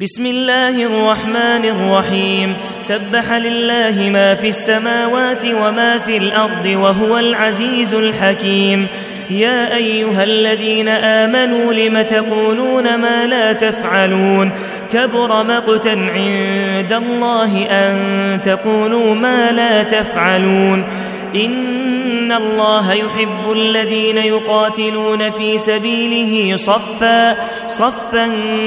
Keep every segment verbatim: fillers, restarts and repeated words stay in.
بسم الله الرحمن الرحيم سبح لله ما في السماوات وما في الأرض وهو العزيز الحكيم يا أيها الذين آمنوا لم تقولون ما لا تفعلون كبر مقتا عند الله أن تقولوا ما لا تفعلون إن الله يحب الذين يقاتلون في سبيله صفا صفا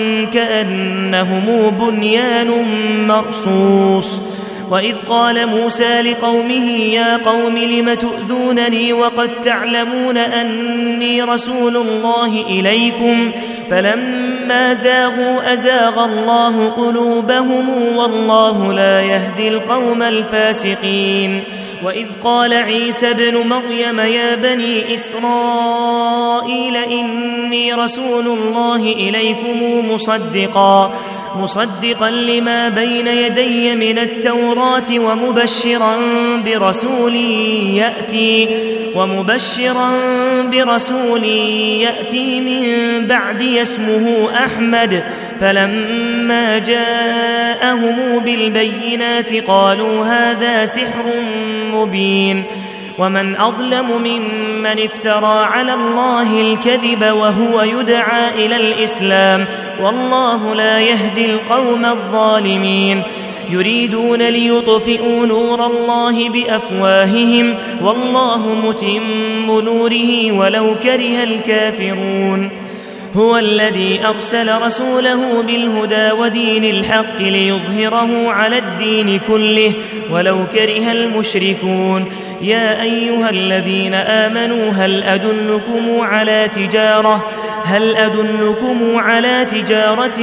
كأنهم بنيان مرصوص وإذ قال موسى لقومه يا قوم لم تؤذونني وقد تعلمون أني رسول الله إليكم فلما زاغوا أزاغ الله قلوبهم والله لا يهدي القوم الفاسقين وإذ قال عيسى ابن مريم يا بني إسرائيل إني رسول الله إليكم مصدقا مصدقا لما بين يدي من التوراة ومبشرا برسول يأتي ومبشرا برسول يأتي من بعدي اسمه أحمد فلما جاءهم بالبينات قالوا هذا سحر مبين ومن أظلم ممن افترى على الله الكذب وهو يدعى إلى الإسلام والله لا يهدي القوم الظالمين يريدون ليطفئوا نور الله بأفواههم والله متم نوره ولو كره الكافرون هو الذي أرسل رسوله بالهدى ودين الحق ليظهره على الدين كله ولو كره المشركون يا أيها الذين آمنوا هل أدلكم على تجارة هل أدلكم على تجارة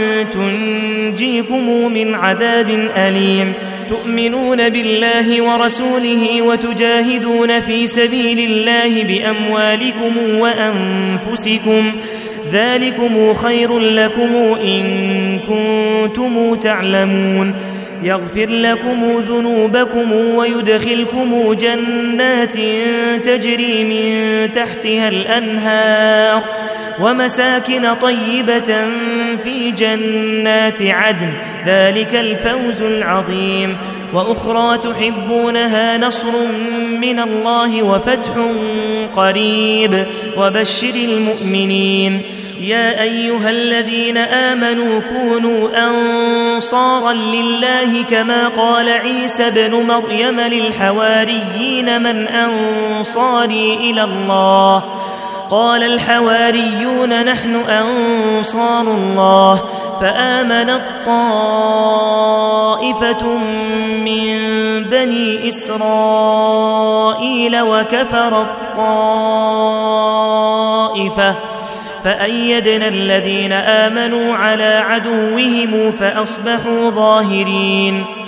تنجيكم من عذاب أليم تؤمنون بالله ورسوله وتجاهدون في سبيل الله بأموالكم وأنفسكم ذلكم خير لكم إن كنتم تعلمون يغفر لكم ذنوبكم ويدخلكم جنات تجري من تحتها الأنهار ومساكن طيبة في جنات عدن ذلك الفوز العظيم وأخرى تحبونها نصر من الله وفتح قريب وبشر المؤمنين يا أيها الذين آمنوا كونوا أنصارا لله كما قال عيسى ابن مريم للحواريين من أنصاري إلى الله قال الحواريون نحن أنصار الله فآمنت طائفة من بني إسرائيل وكفرت طائفة فأيدنا الذين آمنوا على عدوهم فأصبحوا ظاهرين